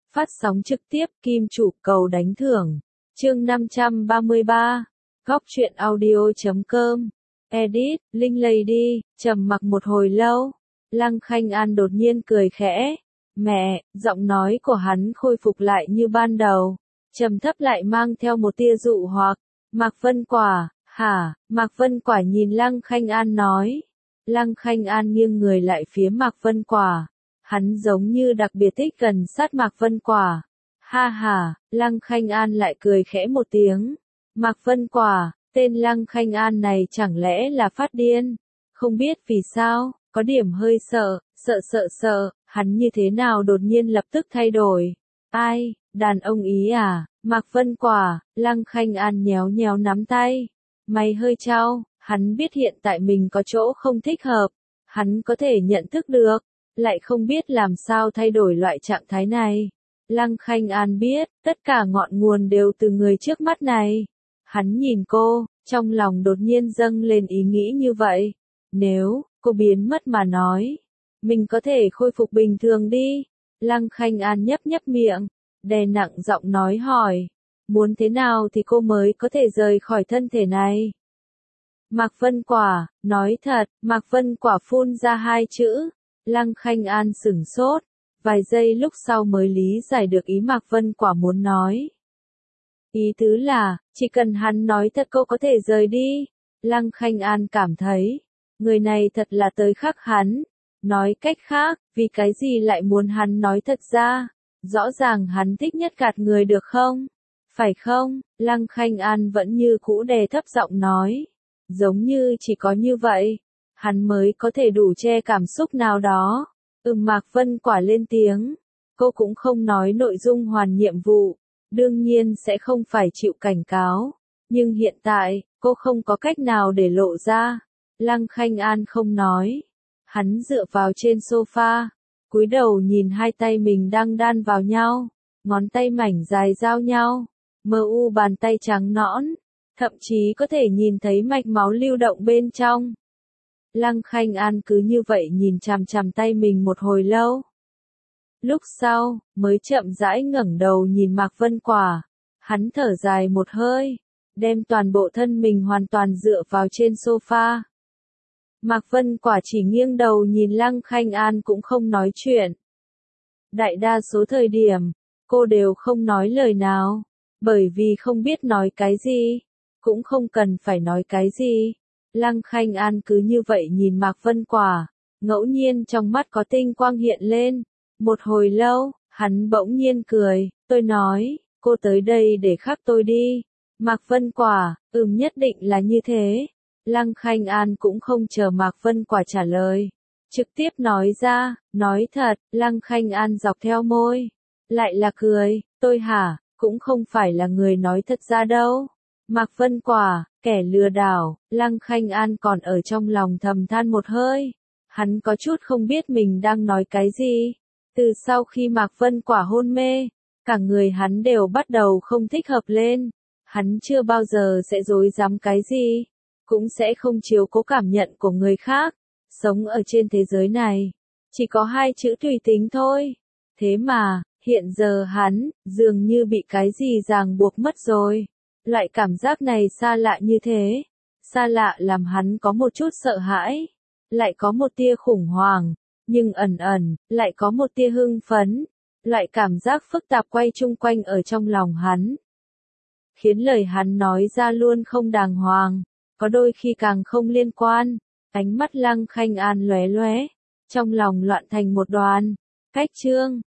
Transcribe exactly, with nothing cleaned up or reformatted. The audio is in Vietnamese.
Phát sóng trực tiếp Kim Chủ cầu đánh thưởng. Chương năm trăm ba mươi ba. Góc truyện audio chấm com. Edit, Linh Lady, trầm mặc một hồi lâu. Lăng Khanh An đột nhiên cười khẽ. Mẹ, giọng nói của hắn khôi phục lại như ban đầu. Trầm thấp lại mang theo một tia dụ hoặc. Mạc Vân Quả, hả? Mạc Vân Quả nhìn Lăng Khanh An nói. Lăng Khanh An nghiêng người lại phía Mạc Vân Quả. Hắn giống như đặc biệt thích gần sát Mạc Vân Quả. Ha ha, Lăng Khanh An lại cười khẽ một tiếng. Mạc Vân Quả, tên Lăng Khanh An này chẳng lẽ là phát điên? Không biết vì sao, có điểm hơi sợ, sợ sợ sợ, hắn như thế nào đột nhiên lập tức thay đổi. Ai, đàn ông ý à? Mạc Vân Quả, Lăng Khanh An nhéo nhéo nắm tay. Mày hơi trao, hắn biết hiện tại mình có chỗ không thích hợp. Hắn có thể nhận thức được, lại không biết làm sao thay đổi loại trạng thái này. Lăng Khanh An biết, tất cả ngọn nguồn đều từ người trước mắt này. Hắn nhìn cô, trong lòng đột nhiên dâng lên ý nghĩ như vậy. Nếu cô biến mất mà nói, mình có thể khôi phục bình thường đi. Lăng Khanh An nhấp nhấp miệng, đè nặng giọng nói hỏi. Muốn thế nào thì cô mới có thể rời khỏi thân thể này? Mạc Vân Quả, nói thật, Mạc Vân Quả phun ra hai chữ. Lăng Khanh An sửng sốt, vài giây lúc sau mới lý giải được ý Mạc Vân Quả muốn nói. Ý tứ là, chỉ cần hắn nói thật cô có thể rời đi. Lăng Khanh An cảm thấy, người này thật là tới khắc hắn. Nói cách khác, vì cái gì lại muốn hắn nói thật ra? Rõ ràng hắn thích nhất gạt người được không? Phải không? Lăng Khanh An vẫn như cũ đè thấp giọng nói. Giống như chỉ có như vậy, hắn mới có thể đủ che cảm xúc nào đó. Ừm, Mạc Vân Quả lên tiếng. Cô cũng không nói nội dung hoàn nhiệm vụ. Đương nhiên sẽ không phải chịu cảnh cáo. Nhưng hiện tại, cô không có cách nào để lộ ra. Lăng Khanh An không nói. Hắn dựa vào trên sofa, cúi đầu nhìn hai tay mình đang đan vào nhau. Ngón tay mảnh dài giao nhau. Mờ u bàn tay trắng nõn. Thậm chí có thể nhìn thấy mạch máu lưu động bên trong. Lăng Khanh An cứ như vậy nhìn chằm chằm tay mình một hồi lâu. Lúc sau, mới chậm rãi ngẩng đầu nhìn Mạc Vân Quả. Hắn thở dài một hơi, đem toàn bộ thân mình hoàn toàn dựa vào trên sofa. Mạc Vân Quả chỉ nghiêng đầu nhìn Lăng Khanh An cũng không nói chuyện. Đại đa số thời điểm, cô đều không nói lời nào, bởi vì không biết nói cái gì, cũng không cần phải nói cái gì. Lăng Khanh An cứ như vậy nhìn Mạc Vân Quả, ngẫu nhiên trong mắt có tinh quang hiện lên. Một hồi lâu, hắn bỗng nhiên cười, tôi nói, cô tới đây để khắc tôi đi. Mạc Vân Quả, ừm nhất định là như thế. Lăng Khanh An cũng không chờ Mạc Vân Quả trả lời. Trực tiếp nói ra, nói thật, Lăng Khanh An dọc theo môi. Lại là cười, tôi hả, cũng không phải là người nói thật ra đâu. Mạc Vân Quả, kẻ lừa đảo, Lăng Khanh An còn ở trong lòng thầm than một hơi. Hắn có chút không biết mình đang nói cái gì. Từ sau khi Mạc Vân Quả hôn mê, cả người hắn đều bắt đầu không thích hợp lên. Hắn chưa bao giờ sẽ dối dám cái gì, cũng sẽ không chiếu cố cảm nhận của người khác. Sống ở trên thế giới này, chỉ có hai chữ tùy tính thôi. Thế mà, hiện giờ hắn, dường như bị cái gì ràng buộc mất rồi. Loại cảm giác này xa lạ như thế. Xa lạ làm hắn có một chút sợ hãi. Lại có một tia khủng hoảng. Nhưng ẩn ẩn, lại có một tia hưng phấn. Loại cảm giác phức tạp quay chung quanh ở trong lòng hắn. Khiến lời hắn nói ra luôn không đàng hoàng. Có đôi khi càng không liên quan. Ánh mắt Lăng Khanh An lóe lóe. Trong lòng loạn thành một đoàn. Cách chương.